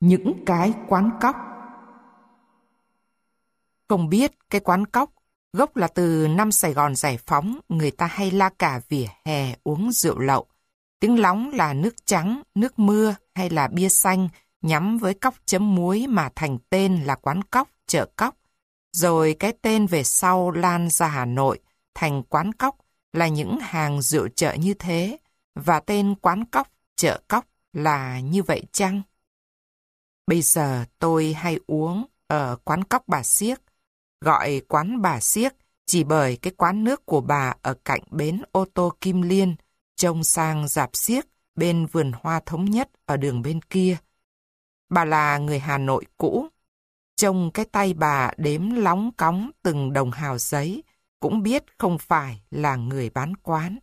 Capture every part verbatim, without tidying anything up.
Những cái quán cóc. Không biết cái quán cóc gốc là từ năm Sài Gòn giải phóng, người ta hay la cà vỉa hè uống rượu lậu. Tiếng lóng là nước trắng, nước mưa hay là bia xanh nhắm với cóc chấm muối mà thành tên là quán cóc, chợ cóc. Rồi cái tên về sau lan ra Hà Nội thành quán cóc là những hàng rượu chợ như thế, và tên quán cóc, chợ cóc là như vậy chăng? Bây giờ tôi hay uống ở quán cóc bà Siếc, gọi quán bà Siếc chỉ bởi cái quán nước của bà ở cạnh bến ô tô Kim Liên, trông sang rạp xiếc bên vườn hoa Thống Nhất ở đường bên kia. Bà là người Hà Nội cũ, trông cái tay bà đếm lóng cóng từng đồng hào giấy, cũng biết không phải là người bán quán.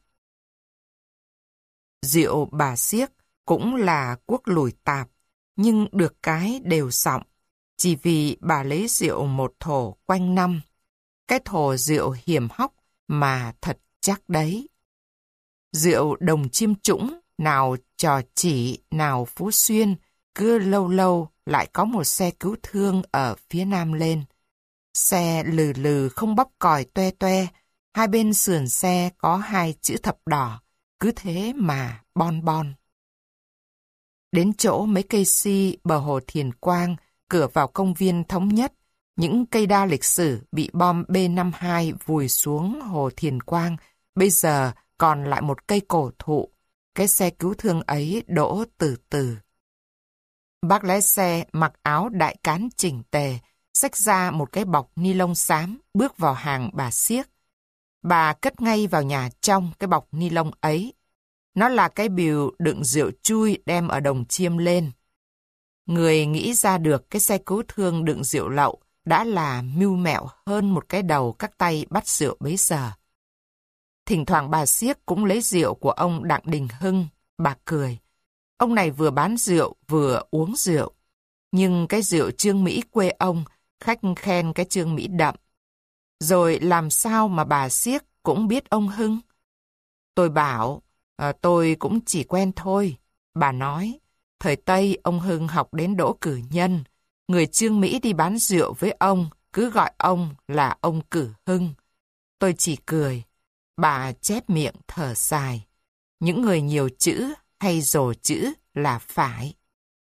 Rượu bà Siếc cũng là cuốc lùi tạp, nhưng được cái đều sọng, chỉ vì bà lấy rượu một thổ quanh năm. Cái thổ rượu hiểm hóc mà thật chắc đấy. Rượu Đồng Chiêm Trũng, nào Trò Chỉ, nào Phú Xuyên, cứ lâu lâu lại có một xe cứu thương ở phía nam lên. Xe lừ lừ không bóp còi toe toe, hai bên sườn xe có hai chữ thập đỏ, cứ thế mà bon bon. Đến chỗ mấy cây si bờ hồ Thiền Quang, cửa vào công viên Thống Nhất, những cây đa lịch sử bị bom B năm mươi hai vùi xuống hồ Thiền Quang, bây giờ còn lại một cây cổ thụ. Cái xe cứu thương ấy đỗ từ từ. Bác lái xe mặc áo đại cán chỉnh tề, xách ra một cái bọc ni lông xám, bước vào hàng bà Siếc. Bà cất ngay vào nhà trong cái bọc ni lông ấy. Nó là cái bìu đựng rượu chui đem ở Đồng Chiêm lên. Người nghĩ ra được cái xe cứu thương đựng rượu lậu đã là mưu mẹo hơn một cái đầu các tay bắt rượu bấy giờ. Thỉnh thoảng bà Siếc cũng lấy rượu của ông Đặng Đình Hưng. Bà cười. Ông này vừa bán rượu vừa uống rượu. Nhưng cái rượu Trương Mỹ quê ông, khách khen cái Trương Mỹ đậm. Rồi làm sao mà bà Siếc cũng biết ông Hưng? Tôi bảo, à, tôi cũng chỉ quen thôi. Bà nói, thời Tây ông Hưng học đến đỗ cử nhân. Người Trương Mỹ đi bán rượu với ông, cứ gọi ông là ông Cử Hưng. Tôi chỉ cười. Bà chép miệng thở dài. Những người nhiều chữ hay rồ chữ là phải.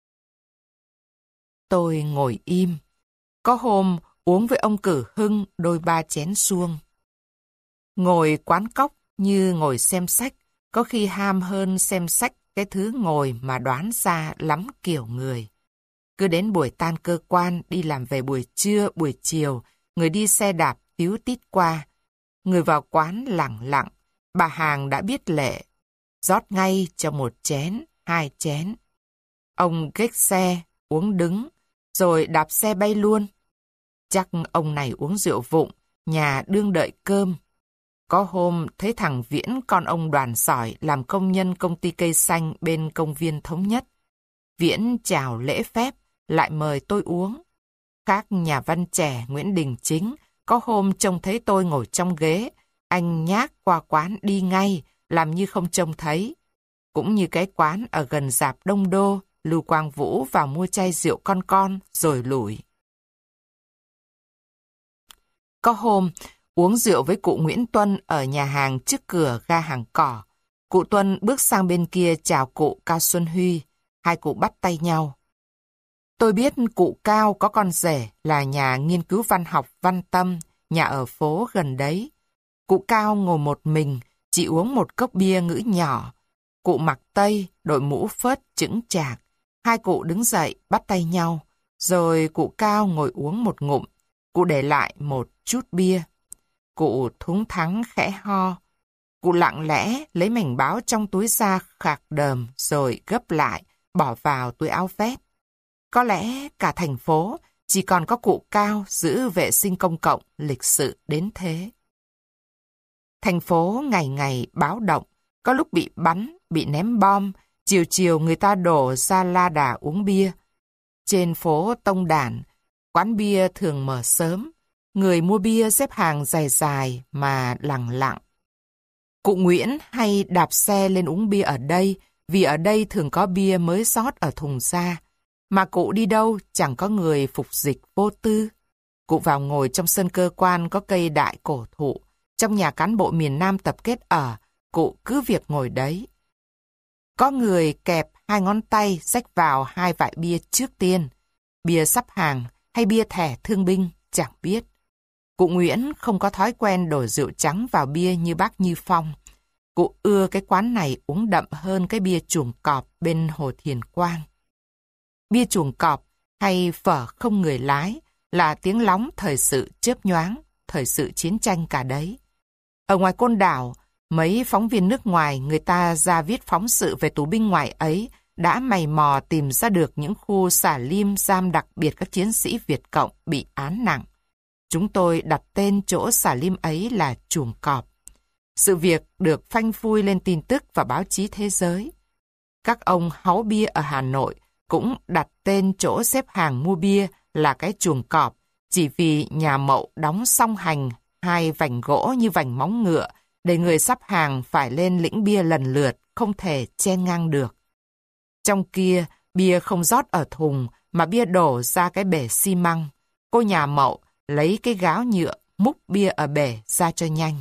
Tôi ngồi im. Có hôm uống với ông Cử Hưng đôi ba chén suông. Ngồi quán cóc như ngồi xem sách, có khi ham hơn xem sách cái thứ ngồi mà đoán ra lắm kiểu người. Cứ đến buổi tan cơ quan, đi làm về buổi trưa, buổi chiều, người đi xe đạp tíu tít qua. Người vào quán lẳng lặng, bà hàng đã biết lệ, rót ngay cho một chén, hai chén. Ông ghếch xe, uống đứng, rồi đạp xe bay luôn. Chắc ông này uống rượu vụng, nhà đương đợi cơm. Có hôm thấy thằng Viễn con ông Đoàn Sỏi làm công nhân công ty cây xanh bên công viên Thống Nhất. Viễn chào lễ phép, lại mời tôi uống. Các nhà văn trẻ Nguyễn Đình Chính, có hôm trông thấy tôi ngồi trong ghế, anh nhác qua quán đi ngay, làm như không trông thấy. Cũng như cái quán ở gần rạp Đông Đô, Lưu Quang Vũ vào mua chai rượu con con rồi lủi. Có hôm, uống rượu với cụ Nguyễn Tuân ở nhà hàng trước cửa ga Hàng Cỏ. Cụ Tuân bước sang bên kia chào cụ Cao Xuân Huy. Hai cụ bắt tay nhau. Tôi biết cụ Cao có con rể là nhà nghiên cứu văn học Văn Tâm, nhà ở phố gần đấy. Cụ Cao ngồi một mình, chỉ uống một cốc bia ngữ nhỏ. Cụ mặc tây, đội mũ phớt chững chạc. Hai cụ đứng dậy, bắt tay nhau. Rồi cụ Cao ngồi uống một ngụm. Cụ để lại một chút bia. Cụ thúng thắng khẽ ho. Cụ lặng lẽ lấy mảnh báo trong túi ra khạc đờm rồi gấp lại, bỏ vào túi áo vest. Có lẽ cả thành phố chỉ còn có cụ Cao giữ vệ sinh công cộng lịch sự đến thế. Thành phố ngày ngày báo động, có lúc bị bắn, bị ném bom, chiều chiều người ta đổ ra la đà uống bia. Trên phố Tông Đản, quán bia thường mở sớm, người mua bia xếp hàng dài dài mà lặng lặng. Cụ Nguyễn hay đạp xe lên uống bia ở đây, vì ở đây thường có bia mới rót ở thùng ra. Mà cụ đi đâu chẳng có người phục dịch vô tư. Cụ vào ngồi trong sân cơ quan có cây đại cổ thụ. Trong nhà cán bộ miền Nam tập kết ở, cụ cứ việc ngồi đấy. Có người kẹp hai ngón tay xách vào hai vại bia trước tiên. Bia sắp hàng hay bia thẻ thương binh, chẳng biết. Cụ Nguyễn không có thói quen đổ rượu trắng vào bia như bác Như Phong. Cụ ưa cái quán này uống đậm hơn cái bia chuồng cọp bên Hồ Thiền Quang. Bia chuồng cọp hay phở không người lái là tiếng lóng thời sự chớp nhoáng, thời sự chiến tranh cả đấy. Ở ngoài Côn Đảo, mấy phóng viên nước ngoài người ta ra viết phóng sự về tù binh ngoại ấy đã mày mò tìm ra được những khu xả lim giam đặc biệt các chiến sĩ Việt Cộng bị án nặng. Chúng tôi đặt tên chỗ xả lim ấy là chuồng cọp. Sự việc được phanh phui lên tin tức và báo chí thế giới. Các ông háu bia ở Hà Nội cũng đặt tên chỗ xếp hàng mua bia là cái chuồng cọp, chỉ vì nhà Mậu đóng song hành hai vành gỗ như vành móng ngựa, để người sắp hàng phải lên lĩnh bia lần lượt, không thể chen ngang được. Trong kia, bia không rót ở thùng, mà bia đổ ra cái bể xi măng. Cô nhà Mậu lấy cái gáo nhựa múc bia ở bể ra cho nhanh.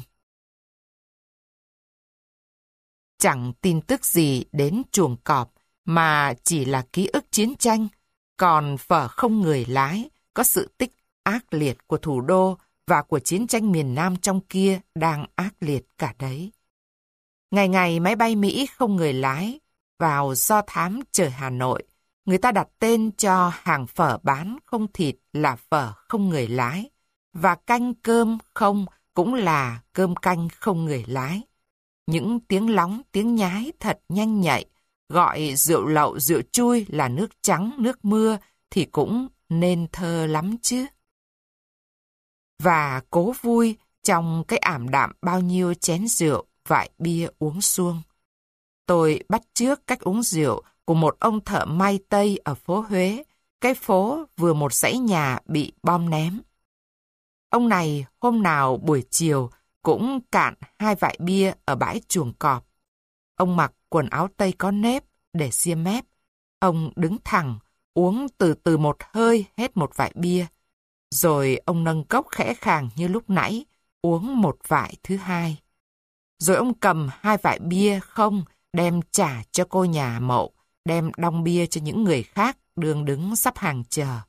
Chẳng tin tức gì đến chuồng cọp, mà chỉ là ký ức chiến tranh. Còn phở không người lái, có sự tích ác liệt của thủ đô và của chiến tranh miền Nam trong kia đang ác liệt cả đấy. Ngày ngày máy bay Mỹ không người lái vào do thám trời Hà Nội, người ta đặt tên cho hàng phở bán không thịt là phở không người lái, và canh cơm không cũng là cơm canh không người lái. Những tiếng lóng, tiếng nhái thật nhanh nhạy, gọi rượu lậu, rượu chui là nước trắng, nước mưa thì cũng nên thơ lắm chứ. Và cố vui trong cái ảm đạm bao nhiêu chén rượu, vại bia uống suông. Tôi bắt chước cách uống rượu của một ông thợ may Tây ở phố Huế, cái phố vừa một dãy nhà bị bom ném. Ông này hôm nào buổi chiều cũng cạn hai vại bia ở bãi chuồng cọp. Ông mặc quần áo Tây có nếp để ria mép. Ông đứng thẳng, uống từ từ một hơi hết một vại bia. Rồi ông nâng cốc khẽ khàng như lúc nãy, uống một vại thứ hai. Rồi ông cầm hai vại bia không, đem trả cho cô nhà Mậu, đem đong bia cho những người khác đường đứng sắp hàng chờ.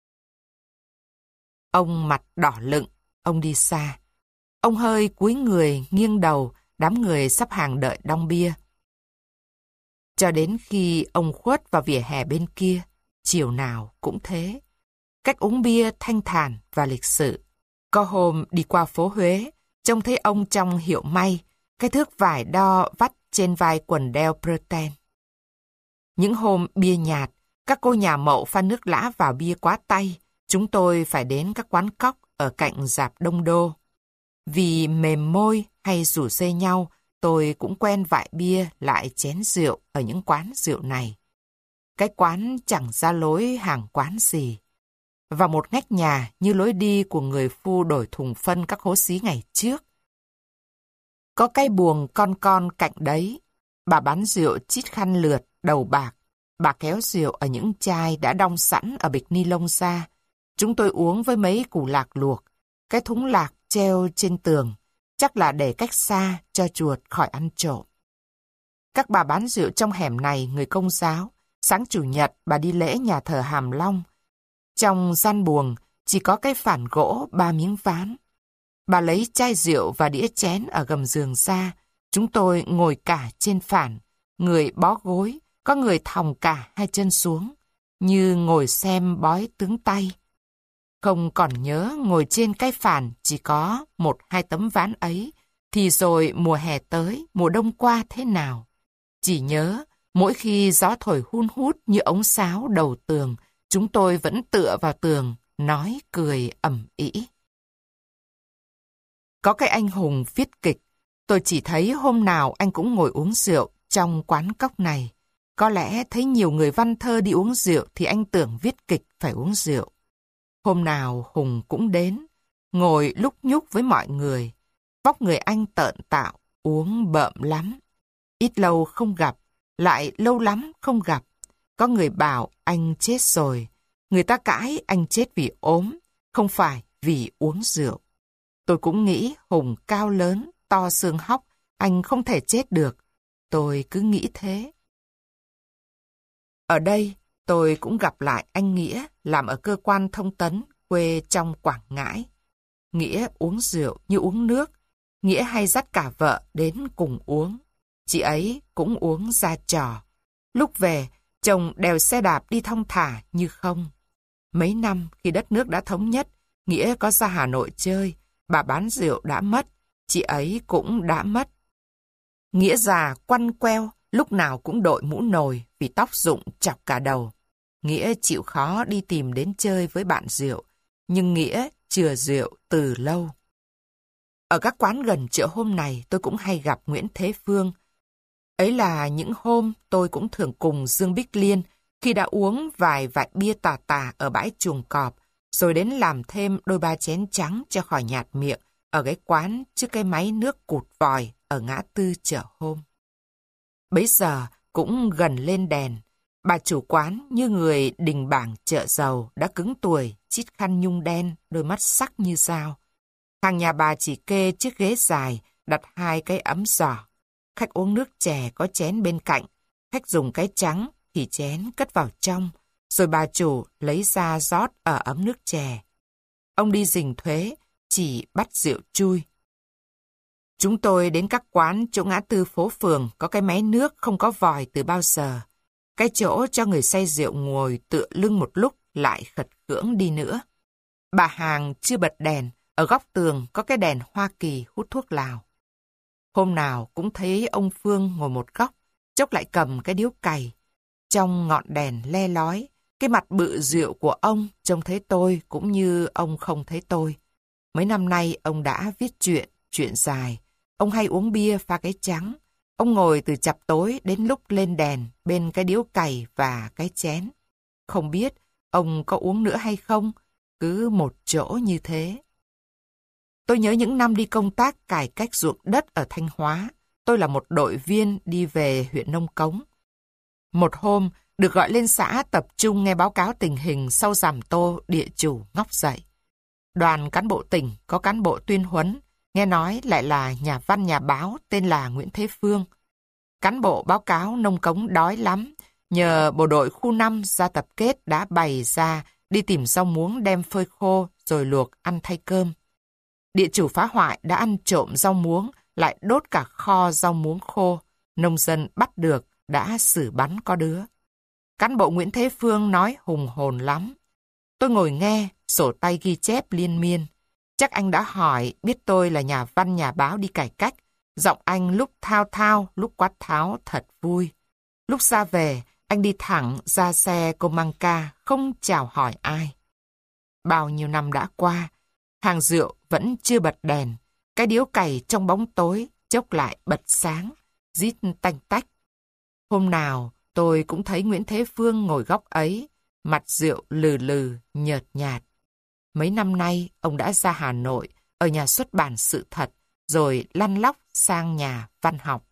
Ông mặt đỏ lựng, ông đi xa. Ông hơi cúi người, nghiêng đầu, đám người sắp hàng đợi đong bia. Cho đến khi ông khuất vào vỉa hè bên kia, chiều nào cũng thế. Cách uống bia thanh thản và lịch sự. Có hôm đi qua phố Huế, trông thấy ông trong hiệu may, cái thước vải đo vắt trên vai quần đeo Breton. Những hôm bia nhạt, các cô nhà Mậu pha nước lã vào bia quá tay, chúng tôi phải đến các quán cóc ở cạnh rạp Đông Đô. Vì mềm môi hay rủ rê nhau, tôi cũng quen vại bia lại chén rượu ở những quán rượu này. Cái quán chẳng ra lối hàng quán gì. Và một ngách nhà như lối đi của người phu đổi thùng phân các hố xí ngày trước. Có cái buồng con con cạnh đấy. Bà bán rượu chít khăn lượt, đầu bạc. Bà kéo rượu ở những chai đã đong sẵn ở bịch ni lông ra. Chúng tôi uống với mấy củ lạc luộc. Cái thúng lạc treo trên tường, chắc là để cách xa cho chuột khỏi ăn trộm. Các bà bán rượu trong hẻm này người Công giáo. Sáng Chủ nhật bà đi lễ nhà thờ Hàm Long. Trong gian buồng chỉ có cái phản gỗ ba miếng ván. Bà lấy chai rượu và đĩa chén ở gầm giường ra. Chúng tôi ngồi cả trên phản, người bó gối, có người thòng cả hai chân xuống, như ngồi xem bói tướng tay. Không còn nhớ ngồi trên cái phản chỉ có một hai tấm ván ấy, thì rồi mùa hè tới, mùa đông qua thế nào. Chỉ nhớ, mỗi khi gió thổi hun hút như ống sáo đầu tường, chúng tôi vẫn tựa vào tường, nói cười ầm ĩ. Có cái anh hùng viết kịch, tôi chỉ thấy hôm nào anh cũng ngồi uống rượu trong quán cóc này. Có lẽ thấy nhiều người văn thơ đi uống rượu thì anh tưởng viết kịch phải uống rượu. Hôm nào Hùng cũng đến, ngồi lúc nhúc với mọi người. Vóc người anh tợn tạo, uống bợm lắm. Ít lâu không gặp, lại lâu lắm không gặp. Có người bảo anh chết rồi. Người ta cãi anh chết vì ốm, không phải vì uống rượu. Tôi cũng nghĩ Hùng cao lớn, to xương hóc, anh không thể chết được. Tôi cứ nghĩ thế. Ở đây, tôi cũng gặp lại anh Nghĩa, làm ở cơ quan thông tấn, quê trong Quảng Ngãi. Nghĩa uống rượu như uống nước. Nghĩa hay dắt cả vợ đến cùng uống. Chị ấy cũng uống ra trò. Lúc về, chồng đèo xe đạp đi thong thả như không. Mấy năm khi đất nước đã thống nhất, Nghĩa có ra Hà Nội chơi, bà bán rượu đã mất, chị ấy cũng đã mất. Nghĩa già quăn queo, lúc nào cũng đội mũ nồi vì tóc rụng chọc cả đầu. Nghĩa chịu khó đi tìm đến chơi với bạn rượu, nhưng Nghĩa chừa rượu từ lâu. Ở các quán gần chợ hôm này tôi cũng hay gặp Nguyễn Thế Phương. Ấy là những hôm tôi cũng thường cùng Dương Bích Liên khi đã uống vài vại bia tà tà ở bãi chuồng cọp, rồi đến làm thêm đôi ba chén trắng cho khỏi nhạt miệng ở cái quán trước cái máy nước cụt vòi ở ngã tư chợ hôm. Bấy giờ cũng gần lên đèn, bà chủ quán như người đình bảng chợ giàu đã cứng tuổi, chít khăn nhung đen, đôi mắt sắc như dao. Hàng nhà bà chỉ kê chiếc ghế dài, đặt hai cái ấm giỏ. Khách uống nước chè có chén bên cạnh, khách dùng cái trắng thì chén cất vào trong, rồi bà chủ lấy ra rót ở ấm nước chè. Ông đi rình thuế, chỉ bắt rượu chui. Chúng tôi đến các quán chỗ ngã tư phố phường có cái máy nước không có vòi từ bao giờ. Cái chỗ cho người say rượu ngồi tựa lưng một lúc lại khật khưỡng đi nữa. Bà hàng chưa bật đèn, ở góc tường có cái đèn Hoa Kỳ hút thuốc lào. Hôm nào cũng thấy ông Phương ngồi một góc, chốc lại cầm cái điếu cày. Trong ngọn đèn le lói, cái mặt bự rượu của ông trông thấy tôi cũng như ông không thấy tôi. Mấy năm nay ông đã viết chuyện, chuyện dài. Ông hay uống bia pha cái trắng. Ông ngồi từ chập tối đến lúc lên đèn bên cái điếu cày và cái chén. Không biết ông có uống nữa hay không, cứ một chỗ như thế. Tôi nhớ những năm đi công tác cải cách ruộng đất ở Thanh Hóa. Tôi là một đội viên đi về huyện Nông Cống. Một hôm, được gọi lên xã tập trung nghe báo cáo tình hình sau Giàm Tô địa chủ ngóc dậy. Đoàn cán bộ tỉnh có cán bộ tuyên huấn, nghe nói lại là nhà văn nhà báo tên là Nguyễn Thế Phương. Cán bộ báo cáo Nông Cống đói lắm, nhờ bộ đội khu năm ra tập kết đã bày ra đi tìm rau muống đem phơi khô rồi luộc ăn thay cơm. Địa chủ phá hoại đã ăn trộm rau muống, lại đốt cả kho rau muống khô. Nông dân bắt được, đã xử bắn có đứa. Cán bộ Nguyễn Thế Phương nói hùng hồn lắm. Tôi ngồi nghe, sổ tay ghi chép liên miên. Chắc anh đã hỏi, biết tôi là nhà văn nhà báo đi cải cách. Giọng anh lúc thao thao, lúc quát tháo thật vui. Lúc ra về, anh đi thẳng ra xe cô mang ca, không chào hỏi ai. Bao nhiêu năm đã qua, hàng rượu vẫn chưa bật đèn. Cái điếu cày trong bóng tối, chốc lại bật sáng, rít tanh tách. Hôm nào, tôi cũng thấy Nguyễn Thế Phương ngồi góc ấy, mặt rượu lừ lừ, nhợt nhạt. Mấy năm nay, ông đã ra Hà Nội, ở nhà xuất bản Sự Thật, rồi lăn lóc sang nhà văn học.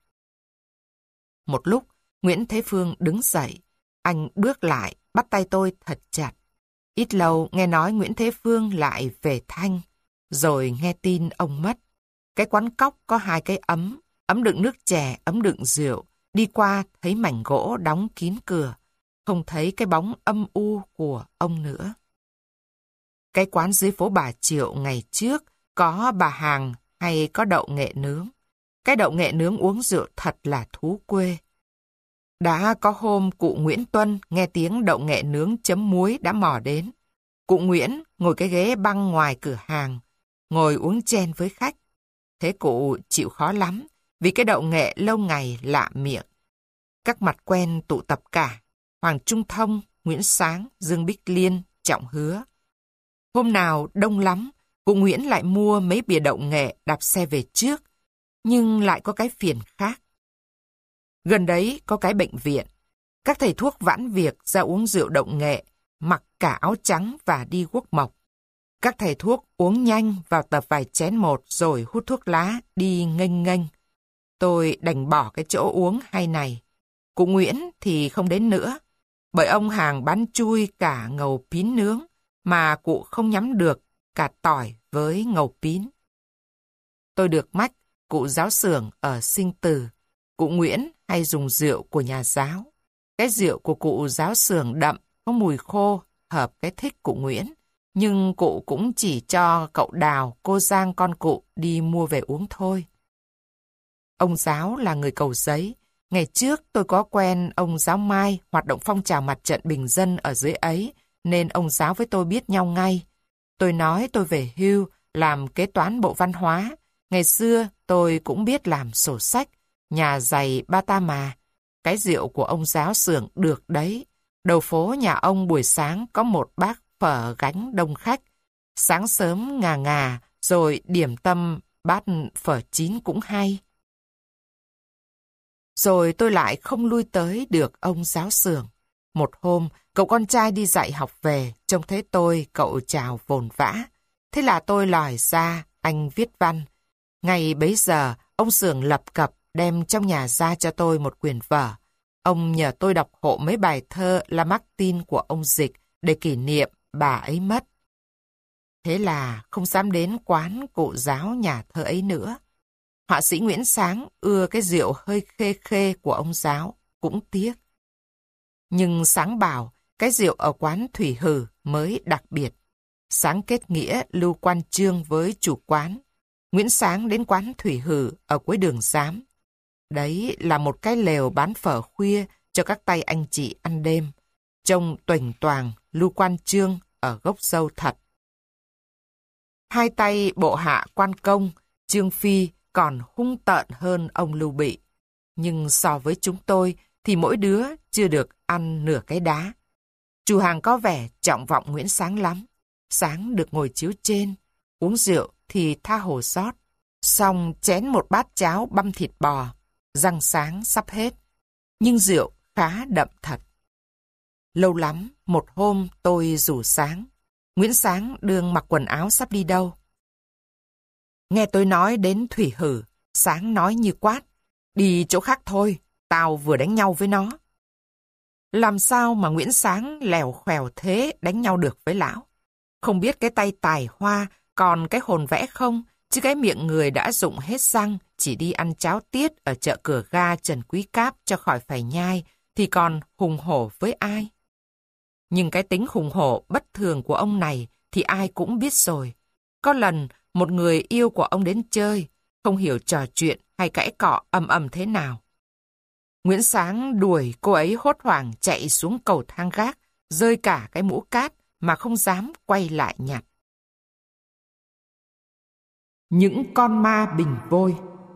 Một lúc, Nguyễn Thế Phương đứng dậy. Anh bước lại, bắt tay tôi thật chặt. Ít lâu nghe nói Nguyễn Thế Phương lại về Thanh, rồi nghe tin ông mất. Cái quán cóc có hai cái ấm, ấm đựng nước chè, ấm đựng rượu. Đi qua thấy mảnh gỗ đóng kín cửa, không thấy cái bóng âm u của ông nữa. Cái quán dưới phố Bà Triệu ngày trước có bà hàng hay có đậu nghệ nướng. Cái đậu nghệ nướng uống rượu thật là thú quê. Đã có hôm cụ Nguyễn Tuân nghe tiếng đậu nghệ nướng chấm muối đã mò đến. Cụ Nguyễn ngồi cái ghế băng ngoài cửa hàng, ngồi uống chen với khách. Thế cụ chịu khó lắm, vì cái đậu nghệ lâu ngày lạ miệng. Các mặt quen tụ tập cả, Hoàng Trung Thông, Nguyễn Sáng, Dương Bích Liên, Trọng Hứa. Hôm nào đông lắm, cụ Nguyễn lại mua mấy bìa đậu nghệ đạp xe về trước, nhưng lại có cái phiền khác. Gần đấy có cái bệnh viện, các thầy thuốc vãn việc ra uống rượu đậu nghệ, mặc cả áo trắng và đi guốc mộc. Các thầy thuốc uống nhanh vào tập vài chén một rồi hút thuốc lá đi nghênh nghênh. Tôi đành bỏ cái chỗ uống hay này. Cụ Nguyễn thì không đến nữa. Bởi ông hàng bán chui cả ngầu pín nướng, mà cụ không nhắm được cả tỏi với ngầu pín. Tôi được mách cụ giáo xưởng ở Sinh Từ, cụ Nguyễn hay dùng rượu của nhà giáo. Cái rượu của cụ giáo xưởng đậm, có mùi khô, hợp cái thích cụ Nguyễn. Nhưng cụ cũng chỉ cho cậu Đào, cô Giang con cụ đi mua về uống thôi. Ông giáo là người Cầu Giấy. Ngày trước tôi có quen ông giáo Mai hoạt động phong trào mặt trận bình dân ở dưới ấy, nên ông giáo với tôi biết nhau ngay. Tôi nói tôi về hưu, làm kế toán Bộ Văn hóa. Ngày xưa tôi cũng biết làm sổ sách, nhà giày ba ta mà. Cái rượu của ông giáo xưởng được đấy. Đầu phố nhà ông buổi sáng có một bác phở gánh đông khách. Sáng sớm ngà ngà, rồi điểm tâm bát phở chín cũng hay. Rồi tôi lại không lui tới được ông giáo xưởng. Một hôm, cậu con trai đi dạy học về, trông thấy tôi, cậu chào vồn vã. Thế là tôi lòi ra, anh viết văn. Ngày bấy giờ, ông xưởng lập cập đem trong nhà ra cho tôi một quyển vở. Ông nhờ tôi đọc hộ mấy bài thơ Lamartine của ông Dịch để kỷ niệm bà ấy mất. Thế là không dám đến quán cụ giáo nhà thơ ấy nữa. Họa sĩ Nguyễn Sáng ưa cái rượu hơi khê khê của ông giáo, cũng tiếc. Nhưng Sáng bảo cái rượu ở quán Thủy Hử mới đặc biệt. Sáng kết nghĩa lưu quan chương với chủ quán. Nguyễn Sáng đến quán Thủy Hử ở cuối đường Giám. Đấy là một cái lều bán phở khuya cho các tay anh chị ăn đêm. Trông toành toàng lưu quan chương ở gốc dâu thật. Hai tay bộ hạ quan công, Trương Phi còn hung tợn hơn ông Lưu Bị. Nhưng so với chúng tôi thì mỗi đứa chưa được ăn nửa cái đá. Chủ hàng có vẻ trọng vọng Nguyễn Sáng lắm. Sáng được ngồi chiếu trên, uống rượu thì tha hồ rót. Xong chén một bát cháo băm thịt bò, răng Sáng sắp hết. Nhưng rượu khá đậm thật. Lâu lắm, một hôm tôi rủ Sáng. Nguyễn Sáng đương mặc quần áo sắp đi đâu. Nghe tôi nói đến Thủy Hử, Sáng nói như quát. Đi chỗ khác thôi, tao vừa đánh nhau với nó. Làm sao mà Nguyễn Sáng lèo khèo thế đánh nhau được với lão? Không biết cái tay tài hoa, còn cái hồn vẽ không, chứ cái miệng người đã dụng hết răng, chỉ đi ăn cháo tiết ở chợ Cửa Ga Trần Quý Cáp cho khỏi phải nhai, thì còn hùng hổ với ai? Nhưng cái tính hùng hổ bất thường của ông này thì ai cũng biết rồi. Có lần, một người yêu của ông đến chơi, không hiểu trò chuyện hay cãi cọ ầm ầm thế nào. Nguyễn Sáng đuổi cô ấy hốt hoảng chạy xuống cầu thang gác, rơi cả cái mũ cát mà không dám quay lại nhặt. Những con ma bình vôi.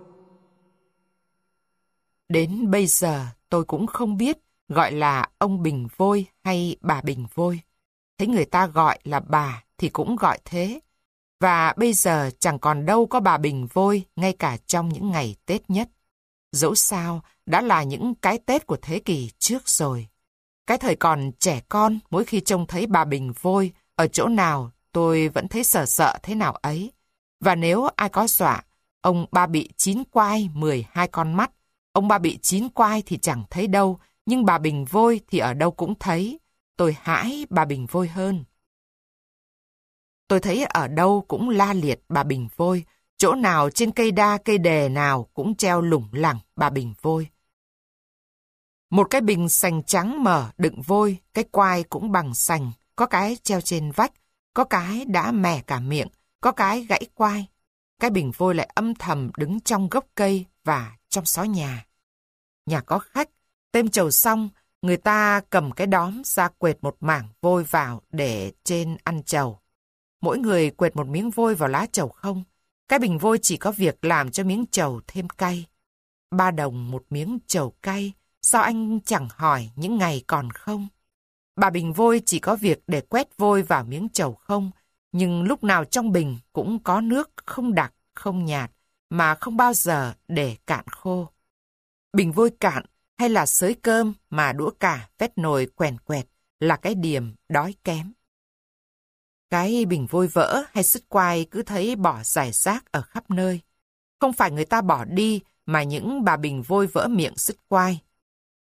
Đến bây giờ tôi cũng không biết gọi là ông Bình Vôi hay bà Bình Vôi. Thấy người ta gọi là bà thì cũng gọi thế. Và bây giờ chẳng còn đâu có bà Bình Vôi ngay cả trong những ngày Tết nhất. Dẫu sao đã là những cái Tết của thế kỷ trước rồi. Cái thời còn trẻ con, mỗi khi trông thấy bà Bình Vôi ở chỗ nào tôi vẫn thấy sợ sợ thế nào ấy. Và nếu ai có dọa, ông ba bị chín quai mười hai con mắt, ông ba bị chín quai thì chẳng thấy đâu, nhưng bà Bình Vôi thì ở đâu cũng thấy. Tôi hãi bà Bình Vôi hơn. Tôi thấy ở đâu cũng la liệt bà Bình Vôi, chỗ nào trên cây đa cây đề nào cũng treo lủng lẳng bà Bình Vôi. Một cái bình sành trắng mở đựng vôi, cái quai cũng bằng sành, có cái treo trên vách, có cái đã mẻ cả miệng, có cái gãy quai. Cái bình vôi lại âm thầm đứng trong gốc cây và trong xó nhà. Nhà có khách, têm trầu xong, người ta cầm cái đóm ra quệt một mảng vôi vào để trên ăn trầu. Mỗi người quệt một miếng vôi vào lá trầu không. Cái bình vôi chỉ có việc làm cho miếng trầu thêm cay. Ba đồng một miếng trầu cay, sao anh chẳng hỏi những ngày còn không? Bà Bình Vôi chỉ có việc để quét vôi vào miếng trầu không, nhưng lúc nào trong bình cũng có nước không đặc, không nhạt, mà không bao giờ để cạn khô. Bình vôi cạn hay là xới cơm mà đũa cả vét nồi quèn quẹt là cái điểm đói kém. Cái bình vôi vỡ hay sứt quai cứ thấy bỏ rải rác ở khắp nơi. Không phải người ta bỏ đi mà những bà bình vôi vỡ miệng sứt quai.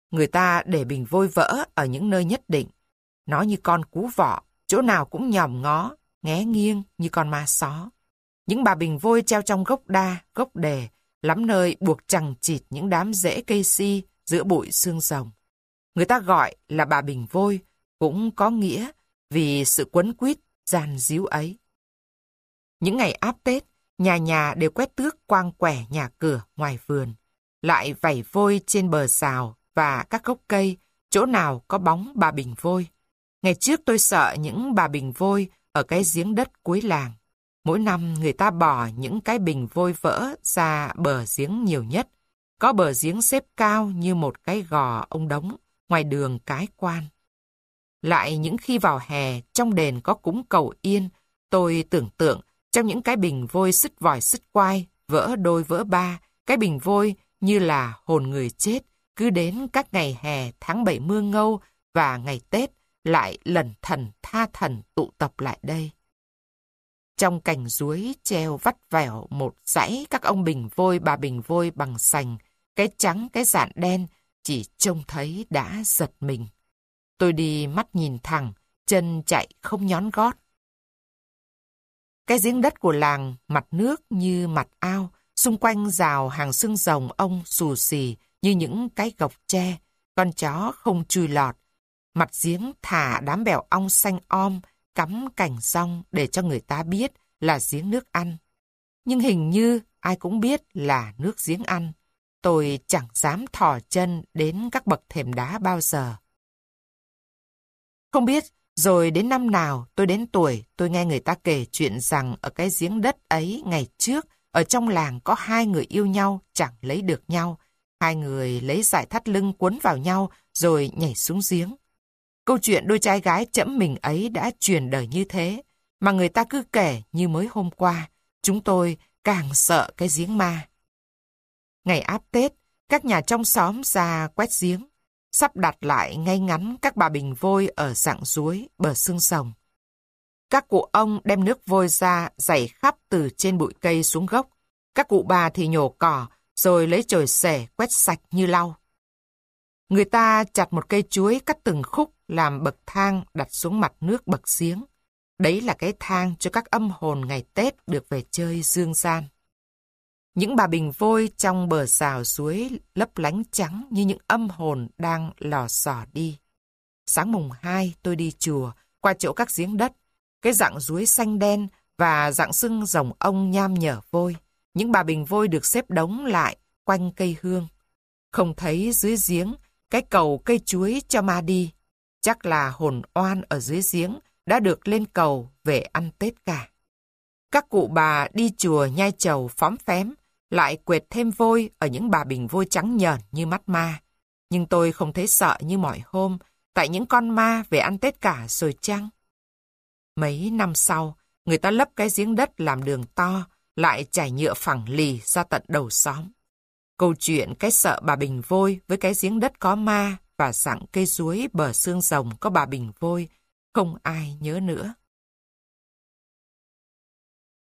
người ta để bình vôi vỡ ở những nơi nhất định. Nó như con cú vọ, chỗ nào cũng nhòm ngó, nghé nghiêng như con ma só. Những bà bình vôi treo trong gốc đa, gốc đề, lắm nơi buộc chằng chịt những đám rễ cây si giữa bụi xương rồng. Người ta gọi là bà bình vôi, cũng có nghĩa vì sự quấn quýt, gian díu ấy. Những ngày áp Tết, nhà nhà đều quét tước quang quẻ nhà cửa ngoài vườn, lại vẩy vôi trên bờ rào và các gốc cây, chỗ nào có bóng bà bình vôi. Ngày trước tôi sợ những bà bình vôi ở cái giếng đất cuối làng. Mỗi năm người ta bỏ những cái bình vôi vỡ ra bờ giếng nhiều nhất. Có bờ giếng xếp cao như một cái gò ông đống ngoài đường cái quan. Lại những khi vào hè trong đền có cúng cầu yên, tôi tưởng tượng trong những cái bình vôi sứt vòi sứt quai, vỡ đôi vỡ ba, cái bình vôi như là hồn người chết, cứ đến các ngày hè tháng bảy mưa ngâu và ngày Tết lại lẩn thần tha thần tụ tập lại đây. Trong cành ruối treo vắt vẻo một dãy các ông bình vôi bà bình vôi bằng sành, cái trắng cái dạn đen, chỉ trông thấy đã giật mình. Tôi đi mắt nhìn thẳng, chân chạy không nhón gót. Cái giếng đất của làng mặt nước như mặt ao, xung quanh rào hàng xương rồng ông xù xì như những cái gộc tre, con chó không chui lọt. Mặt giếng thả đám bèo ong xanh om, cắm cành rong để cho người ta biết là giếng nước ăn. Nhưng hình như ai cũng biết là nước giếng ăn. Tôi chẳng dám thò chân đến các bậc thềm đá bao giờ. Không biết rồi đến năm nào tôi đến tuổi tôi nghe người ta kể chuyện rằng ở cái giếng đất ấy ngày trước ở trong làng có hai người yêu nhau chẳng lấy được nhau. Hai người lấy dải thắt lưng quấn vào nhau rồi nhảy xuống giếng. Câu chuyện đôi trai gái chẫm mình ấy đã truyền đời như thế, mà người ta cứ kể như mới hôm qua. Chúng tôi càng sợ cái giếng ma. Ngày áp Tết, các nhà trong xóm ra quét giếng, sắp đặt lại ngay ngắn các bà bình vôi ở rặng suối bờ xương rồng. Các cụ ông đem nước vôi ra rải khắp từ trên bụi cây xuống gốc. Các cụ bà thì nhổ cỏ rồi lấy chổi xẻ quét sạch như lau. Người ta chặt một cây chuối cắt từng khúc làm bậc thang đặt xuống mặt nước bậc giếng. Đấy là cái thang cho các âm hồn ngày Tết được về chơi dương gian. Những bà bình vôi trong bờ rào suối lấp lánh trắng như những âm hồn đang lò xò đi. Sáng mùng hai tôi đi chùa, qua chỗ các giếng đất, cái rặng suối xanh đen và rặng xương rồng ông nham nhở vôi. Những bà bình vôi được xếp đống lại quanh cây hương. Không thấy dưới giếng cái cầu cây chuối cho ma đi. Chắc là hồn oan ở dưới giếng đã được lên cầu về ăn Tết cả. Các cụ bà đi chùa nhai trầu phóm phém, lại quệt thêm vôi ở những bà bình vôi trắng nhờn như mắt ma. Nhưng tôi không thấy sợ như mọi hôm, tại những con ma về ăn Tết cả rồi chăng? Mấy năm sau, người ta lấp cái giếng đất làm đường to, lại trải nhựa phẳng lì ra tận đầu xóm. Câu chuyện cái sợ bà bình vôi với cái giếng đất có ma và rặng cây suối bờ xương rồng có bà bình vôi, không ai nhớ nữa.